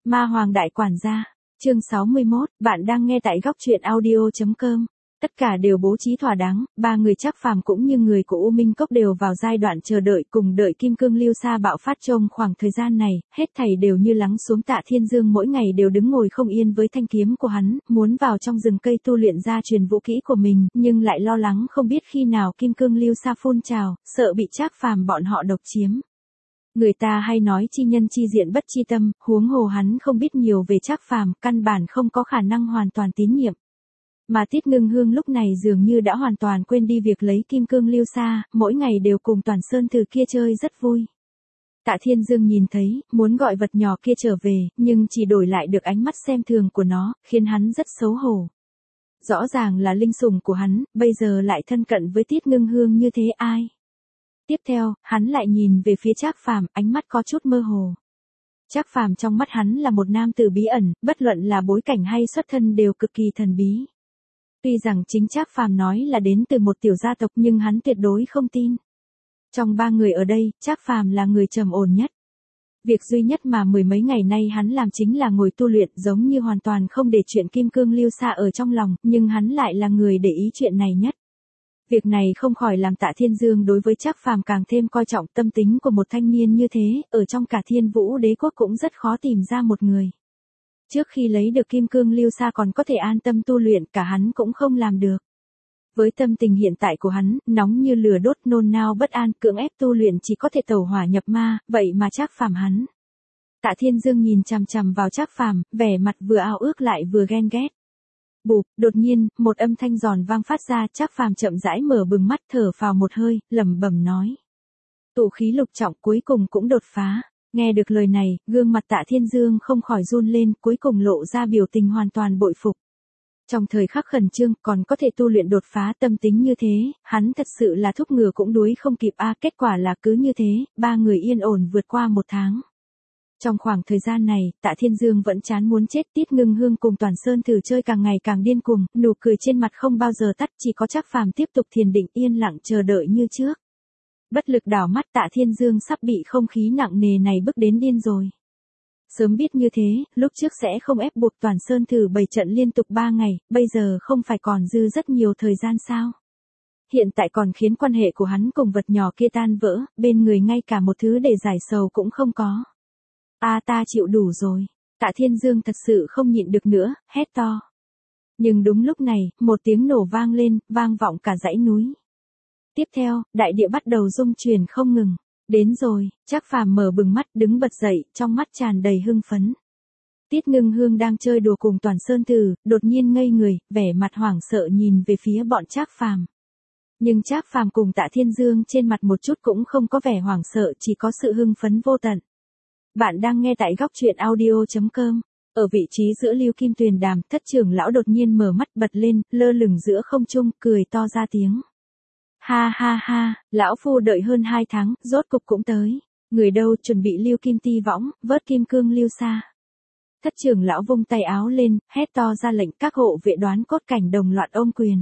Ma Hoàng Đại Quản gia, chương 61, bạn đang nghe tại góc truyện audio.com. Tất cả đều bố trí thỏa đáng, ba người Trác Phàm cũng như người của U Minh Cốc đều vào giai đoạn chờ đợi cùng đợi Kim Cương Lưu Sa bạo phát. Trong khoảng thời gian này, hết thảy đều như lắng xuống. Tạ Thiên Dương mỗi ngày đều đứng ngồi không yên với thanh kiếm của hắn, muốn vào trong rừng cây tu luyện ra truyền vũ kỹ của mình, nhưng lại lo lắng không biết khi nào Kim Cương Lưu Sa phun trào, sợ bị Trác Phàm bọn họ độc chiếm. Người ta hay nói chi nhân chi diện bất chi tâm, huống hồ hắn không biết nhiều về Trác Phàm, căn bản không có khả năng hoàn toàn tín nhiệm. Mà Tiết Ngưng Hương lúc này dường như đã hoàn toàn quên đi việc lấy Kim Cương Lưu Sa, mỗi ngày đều cùng Toàn Sơn Từ kia chơi rất vui. Tạ Thiên Dương nhìn thấy, muốn gọi vật nhỏ kia trở về, nhưng chỉ đổi lại được ánh mắt xem thường của nó, khiến hắn rất xấu hổ. Rõ ràng là linh sủng của hắn, bây giờ lại thân cận với Tiết Ngưng Hương như thế ai? Tiếp theo, hắn lại nhìn về phía Trác Phàm, ánh mắt có chút mơ hồ. Trác Phàm trong mắt hắn là một nam tử bí ẩn, bất luận là bối cảnh hay xuất thân đều cực kỳ thần bí. Tuy rằng chính Trác Phàm nói là đến từ một tiểu gia tộc nhưng hắn tuyệt đối không tin. Trong ba người ở đây, Trác Phàm là người trầm ổn nhất. Việc duy nhất mà mười mấy ngày nay hắn làm chính là ngồi tu luyện, giống như hoàn toàn không để chuyện Kim Cương Lưu Sa ở trong lòng, nhưng hắn lại là người để ý chuyện này nhất. Việc này không khỏi làm Tạ Thiên Dương đối với Trác Phàm càng thêm coi trọng. Tâm tính của một thanh niên như thế, ở trong cả Thiên Vũ Đế quốc cũng rất khó tìm ra một người. Trước khi lấy được Kim Cương Lưu Sa còn có thể an tâm tu luyện, cả hắn cũng không làm được. Với tâm tình hiện tại của hắn, nóng như lửa đốt, nôn nao bất an, cưỡng ép tu luyện chỉ có thể tẩu hỏa nhập ma, vậy mà Trác Phàm hắn. Tạ Thiên Dương nhìn chằm chằm vào Trác Phàm, vẻ mặt vừa ao ước lại vừa ghen ghét. Bụp, đột nhiên, một âm thanh giòn vang phát ra. Trác Phàm chậm rãi mở bừng mắt, thở phào một hơi, lẩm bẩm nói: tụ khí lục trọng cuối cùng cũng đột phá. Nghe được lời này, gương mặt Tạ Thiên Dương không khỏi run lên, cuối cùng lộ ra biểu tình hoàn toàn bội phục. Trong thời khắc khẩn trương, còn có thể tu luyện đột phá, tâm tính như thế, hắn thật sự là thúc ngựa cũng đuối không kịp a. Kết quả là cứ như thế, ba người yên ổn vượt qua một tháng. Trong khoảng thời gian này, Tạ Thiên Dương vẫn chán muốn chết. Tiết Ngưng Hương cùng Toàn Sơn Từ chơi càng ngày càng điên cuồng, nụ cười trên mặt không bao giờ tắt, chỉ có Trác Phàm tiếp tục thiền định yên lặng chờ đợi như trước. Bất lực đảo mắt, Tạ Thiên Dương sắp bị không khí nặng nề này bức đến điên rồi. Sớm biết như thế, lúc trước sẽ không ép buộc Toàn Sơn Từ bày trận liên tục 3 ngày, bây giờ không phải còn dư rất nhiều thời gian sao? Hiện tại còn khiến quan hệ của hắn cùng vật nhỏ kia tan vỡ, bên người ngay cả một thứ để giải sầu cũng không có. Ta chịu đủ rồi. Tạ Thiên Dương thật sự không nhịn được nữa, hét to. Nhưng đúng lúc này, một tiếng nổ vang lên, vang vọng cả dãy núi. Tiếp theo, đại địa bắt đầu rung chuyển không ngừng. Đến rồi, Trác Phàm mở bừng mắt, đứng bật dậy, trong mắt tràn đầy hưng phấn. Tiết Ngưng Hương đang chơi đùa cùng Toàn Sơn Từ, đột nhiên ngây người, vẻ mặt hoảng sợ nhìn về phía bọn Trác Phàm. Nhưng Trác Phàm cùng Tạ Thiên Dương trên mặt một chút cũng không có vẻ hoảng sợ, chỉ có sự hưng phấn vô tận. Bạn đang nghe tại góc truyện audio.com. Ở vị trí giữa Lưu Kim Tuyền Đàm, Thất trưởng lão đột nhiên mở mắt bật lên, lơ lửng giữa không trung, cười to ra tiếng. Ha ha ha, lão phu đợi hơn 2 tháng, rốt cục cũng tới. Người đâu chuẩn bị Lưu Kim Ti võng, vớt Kim Cương Lưu Sa. Thất trưởng lão vung tay áo lên, hét to ra lệnh, các hộ vệ Đoán Cốt Cảnh đồng loạt ôm quyền.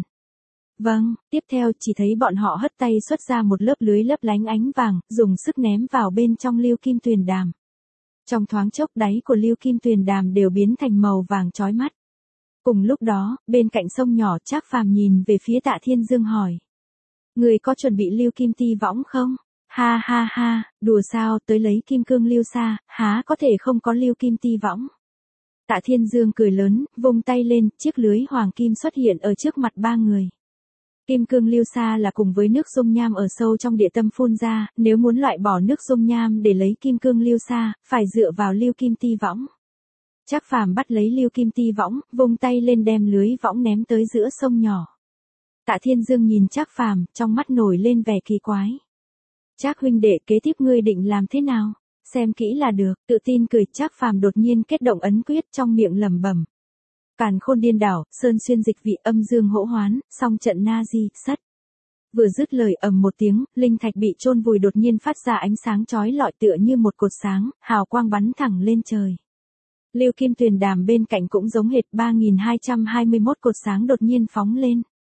Vâng, tiếp theo chỉ thấy bọn họ hất tay xuất ra một lớp lưới lấp lánh ánh vàng, dùng sức ném vào bên trong Lưu Kim Tuyền Đàm. Trong thoáng chốc, đáy của Lưu Kim Tuyền Đàm đều biến thành màu vàng chói mắt. Cùng lúc đó, bên cạnh sông nhỏ, Trác Phàm nhìn về phía Tạ Thiên Dương hỏi. Người có chuẩn bị Lưu Kim Ti võng không? Ha ha ha, đùa sao, tới lấy Kim Cương Lưu Sa, há có thể không có Lưu Kim Ti võng. Tạ Thiên Dương cười lớn, vung tay lên, chiếc lưới hoàng kim xuất hiện ở trước mặt ba người. Kim Cương Lưu Sa là cùng với nước dung nham ở sâu trong địa tâm phun ra, nếu muốn loại bỏ nước dung nham để lấy Kim Cương Lưu Sa, phải dựa vào Lưu Kim Ti võng. Trác Phàm bắt lấy Lưu Kim Ti võng, vung tay lên đem lưới võng ném tới giữa sông nhỏ. Tạ Thiên Dương nhìn Trác Phàm, trong mắt nổi lên vẻ kỳ quái. Trác huynh đệ, kế tiếp ngươi định làm thế nào? Xem kỹ là được, tự tin cười. Trác Phàm đột nhiên kết động ấn quyết, trong miệng lẩm bẩm. Càn Khôn Điên Đảo, Sơn Xuyên Dịch Vị, Âm Dương Hỗ Hoán, Song Trận Na Di, Sắt. Vừa dứt lời, ầm một tiếng, linh thạch bị chôn vùi đột nhiên phát ra ánh sáng chói lọi tựa như một cột sáng, hào quang bắn thẳng lên trời. Lưu Kim Tuyền Đàm bên cạnh cũng giống hệt, 3221 cột sáng đột nhiên phóng lên.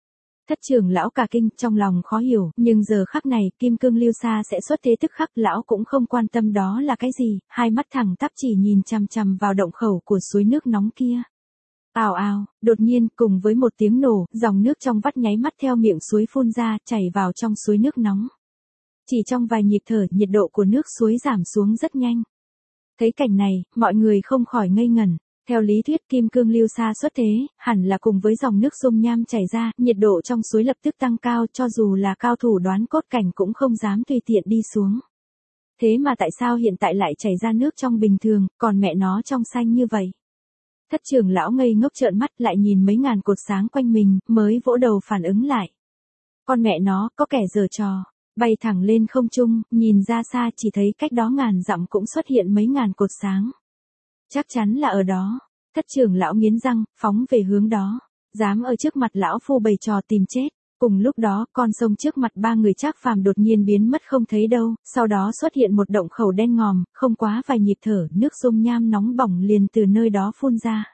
Thất trưởng lão cả kinh, trong lòng khó hiểu, nhưng giờ khắc này, kim cương lưu sa sẽ xuất thế tức khắc, lão cũng không quan tâm đó là cái gì, hai mắt thẳng tắp chỉ nhìn chằm chằm vào động khẩu của suối nước nóng kia. Ào ào, đột nhiên, cùng với một tiếng nổ, dòng nước trong vắt nháy mắt theo miệng suối phun ra, chảy vào trong suối nước nóng. Chỉ trong vài nhịp thở, nhiệt độ của nước suối giảm xuống rất nhanh. Thấy cảnh này, mọi người không khỏi ngây ngẩn. Theo lý thuyết kim cương lưu sa xuất thế, hẳn là cùng với dòng nước dung nham chảy ra, nhiệt độ trong suối lập tức tăng cao, cho dù là cao thủ đoán cốt cảnh cũng không dám tùy tiện đi xuống. Thế mà tại sao hiện tại lại chảy ra nước trong bình thường, còn mẹ nó trong xanh như vậy? Thất trưởng lão ngây ngốc trợn mắt lại nhìn mấy ngàn cột sáng quanh mình, mới vỗ đầu phản ứng lại. Con mẹ nó, có kẻ giở trò. Bay thẳng lên không trung, nhìn ra xa chỉ thấy cách đó ngàn dặm cũng xuất hiện mấy ngàn cột sáng. Chắc chắn là ở đó. Thất trưởng lão nghiến răng, phóng về hướng đó. Dám ở trước mặt lão phu bày trò tìm chết. Cùng lúc đó, con sông trước mặt ba người Trác Phàm đột nhiên biến mất không thấy đâu, sau đó xuất hiện một động khẩu đen ngòm, không quá vài nhịp thở, nước dung nham nóng bỏng liền từ nơi đó phun ra.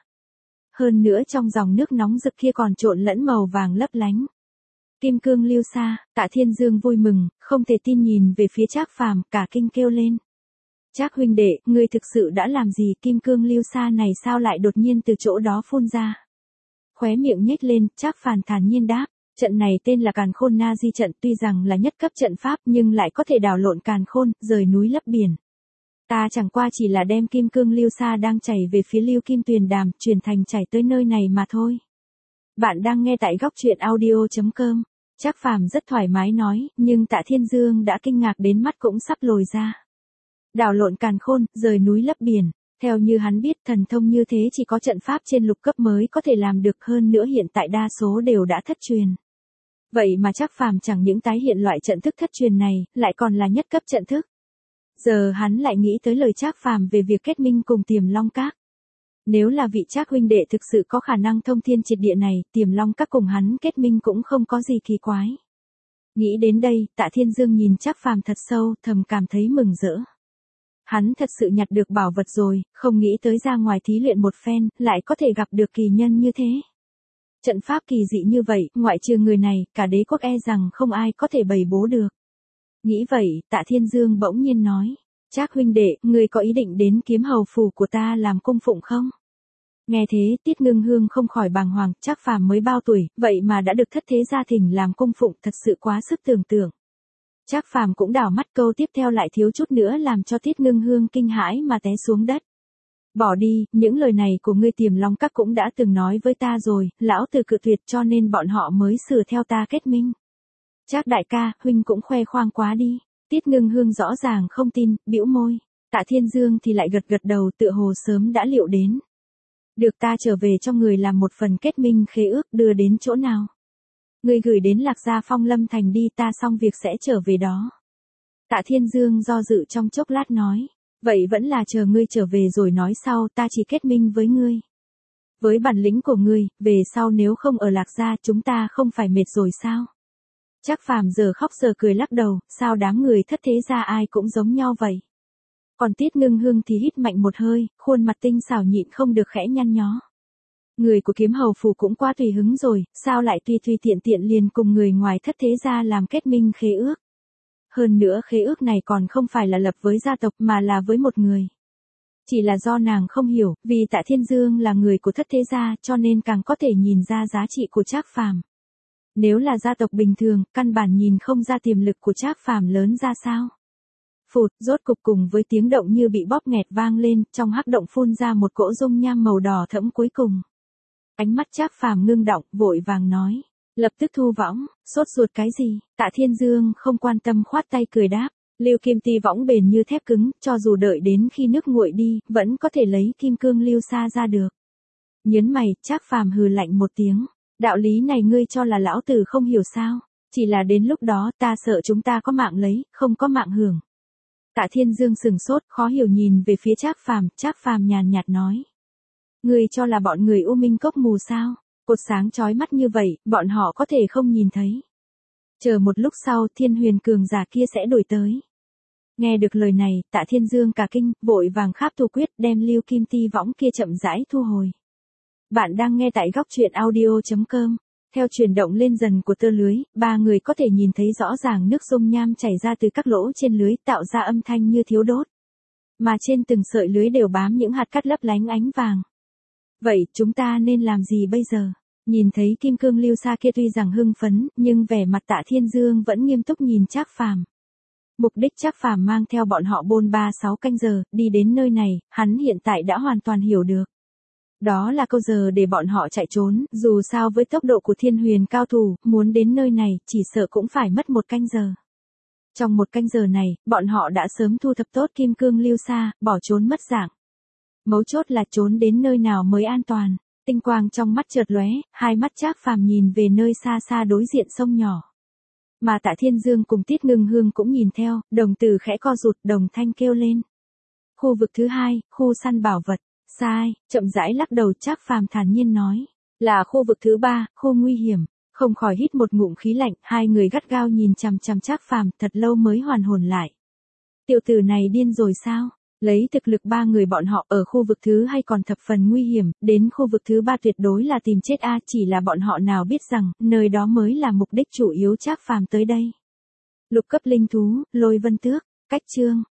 Hơn nữa trong dòng nước nóng rực kia còn trộn lẫn màu vàng lấp lánh. Kim cương lưu sa, Tạ Thiên Dương vui mừng, không thể tin nhìn về phía Trác Phàm, cả kinh kêu lên. Trác huynh đệ, ngươi thực sự đã làm gì, kim cương lưu sa này sao lại đột nhiên từ chỗ đó phun ra? Khóe miệng nhếch lên, Trác Phàm thản nhiên đáp, trận này tên là Càn Khôn Na Di trận, tuy rằng là nhất cấp trận pháp nhưng lại có thể đảo lộn càn khôn, rời núi lấp biển. Ta chẳng qua chỉ là đem kim cương lưu sa đang chảy về phía Lưu Kim Tuyền Đàm, chuyển thành chảy tới nơi này mà thôi. Bạn đang nghe tại góc truyện audio.com. Trác Phàm rất thoải mái nói, nhưng Tạ Thiên Dương đã kinh ngạc đến mắt cũng sắp lồi ra. Đảo lộn càn khôn, rời núi lấp biển. Theo như hắn biết, thần thông như thế chỉ có trận pháp trên lục cấp mới có thể làm được, hơn nữa hiện tại đa số đều đã thất truyền. Vậy mà Trác Phàm chẳng những tái hiện loại trận thức thất truyền này, lại còn là nhất cấp trận thức. Giờ hắn lại nghĩ tới lời Trác Phàm về việc kết minh cùng Tiềm Long Các. Nếu là vị Trác huynh đệ thực sự có khả năng thông thiên triệt địa này, Tiềm Long Các cùng hắn kết minh cũng không có gì kỳ quái. Nghĩ đến đây, Tạ Thiên Dương nhìn Trác Phàm thật sâu, thầm cảm thấy mừng rỡ. Hắn thật sự nhặt được bảo vật rồi, không nghĩ tới ra ngoài thí luyện một phen, lại có thể gặp được kỳ nhân như thế. Trận pháp kỳ dị như vậy, ngoại trừ người này, cả đế quốc e rằng không ai có thể bày bố được. Nghĩ vậy, Tạ Thiên Dương bỗng nhiên nói, Trác huynh đệ, ngươi có ý định đến kiếm hầu phủ của ta làm cung phụng không? Nghe thế, Tiết Ngưng Hương không khỏi bàng hoàng, Trác Phàm mới bao tuổi, vậy mà đã được thất thế gia thỉnh làm cung phụng, thật sự quá sức tưởng tượng. Trác Phàm cũng đảo mắt, câu tiếp theo lại thiếu chút nữa làm cho Tiết Ngưng Hương kinh hãi mà té xuống đất. Bỏ đi, những lời này của ngươi Tiềm Long Các cũng đã từng nói với ta rồi, lão tử cự tuyệt cho nên bọn họ mới sửa theo ta kết minh. Trác đại ca, huynh cũng khoe khoang quá đi. Tiết Ngưng Hương rõ ràng không tin, bĩu môi. Tạ Thiên Dương thì lại gật gật đầu, tựa hồ sớm đã liệu đến. Được, ta trở về cho người làm một phần kết minh khế ước, đưa đến chỗ nào? Ngươi gửi đến Lạc Gia Phong Lâm Thành đi, ta xong việc sẽ trở về đó. Tạ Thiên Dương do dự trong chốc lát nói. Vậy vẫn là chờ ngươi trở về rồi nói sau, ta chỉ kết minh với ngươi. Với bản lĩnh của ngươi, về sau nếu không ở Lạc Gia chúng ta không phải mệt rồi sao? Trác Phàm giờ khóc giờ cười lắc đầu, sao đám người thất thế gia ai cũng giống nhau vậy? Còn Tiết Ngưng Hương thì hít mạnh một hơi, khuôn mặt tinh xảo nhịn không được khẽ nhăn nhó. Người của kiếm hầu phủ cũng quá tùy hứng rồi, sao lại tùy tiện tiện liền cùng người ngoài thất thế gia làm kết minh khế ước? Hơn nữa khế ước này còn không phải là lập với gia tộc mà là với một người. Chỉ là do nàng không hiểu, vì Tạ Thiên Dương là người của thất thế gia cho nên càng có thể nhìn ra giá trị của Trác Phàm. Nếu là gia tộc bình thường, căn bản nhìn không ra tiềm lực của Trác Phàm lớn ra sao. Phụt, rốt cục cùng với tiếng động như bị bóp nghẹt vang lên, trong hắc động phun ra một cỗ dung nham màu đỏ thẫm cuối cùng. Ánh mắt Trác Phàm ngưng động, vội vàng nói. Lập tức thu võng, sốt ruột cái gì? Tạ Thiên Dương không quan tâm khoát tay cười đáp. Lưu kim ti võng bền như thép cứng, cho dù đợi đến khi nước nguội đi, vẫn có thể lấy kim cương lưu sa ra được. Nhớn mày, Trác Phàm hừ lạnh một tiếng. Đạo lý này ngươi cho là lão tử không hiểu sao? Chỉ là đến lúc đó ta sợ chúng ta có mạng lấy, không có mạng hưởng. Tạ Thiên Dương sừng sốt, khó hiểu nhìn về phía Trác Phàm nhàn nhạt nói. Ngươi cho là bọn người U Minh Cốc mù sao? Cột sáng chói mắt như vậy, bọn họ có thể không nhìn thấy. Chờ một lúc sau, Thiên Huyền cường giả kia sẽ đổi tới. Nghe được lời này, Tạ Thiên Dương cả kinh, vội vàng kháp thủ quyết đem Lưu Kim Ti võng kia chậm rãi thu hồi. Bạn đang nghe tại góc truyện audio.com. Theo chuyển động lên dần của tơ lưới, ba người có thể nhìn thấy rõ ràng nước dung nham chảy ra từ các lỗ trên lưới tạo ra âm thanh như thiếu đốt. Mà trên từng sợi lưới đều bám những hạt cát lấp lánh ánh vàng. Vậy chúng ta nên làm gì bây giờ? Nhìn thấy kim cương lưu sa kia tuy rằng hưng phấn, nhưng vẻ mặt Tạ Thiên Dương vẫn nghiêm túc nhìn Trác Phàm. Mục đích Trác Phàm mang theo bọn họ bôn 3-6 canh giờ, đi đến nơi này, hắn hiện tại đã hoàn toàn hiểu được. Đó là câu giờ để bọn họ chạy trốn, dù sao với tốc độ của thiên huyền cao thủ, muốn đến nơi này, chỉ sợ cũng phải mất 1 canh giờ. Trong 1 canh giờ này, bọn họ đã sớm thu thập tốt kim cương lưu sa, bỏ trốn mất dạng. Mấu chốt là trốn đến nơi nào mới an toàn. Tinh quang trong mắt chợt lóe, hai mắt Trác Phàm nhìn về nơi xa xa đối diện sông nhỏ. Mà Tạ Thiên Dương cùng Tiết Ngưng Hương cũng nhìn theo, đồng tử khẽ co rụt, đồng thanh kêu lên. Khu vực thứ 2, khu săn bảo vật. Sai, chậm rãi lắc đầu Trác Phàm thản nhiên nói. Là khu vực thứ 3, khu nguy hiểm. Không khỏi hít một ngụm khí lạnh, hai người gắt gao nhìn chằm chằm Trác Phàm thật lâu mới hoàn hồn lại. Tiểu tử này điên rồi sao? Lấy thực lực ba người bọn họ ở khu vực thứ 2 còn thập phần nguy hiểm, đến khu vực thứ 3 tuyệt đối là tìm chết chỉ là bọn họ nào biết rằng, nơi đó mới là mục đích chủ yếu Trác Phàm tới đây. Lục cấp linh thú, Lôi Vân Tước, cách chương.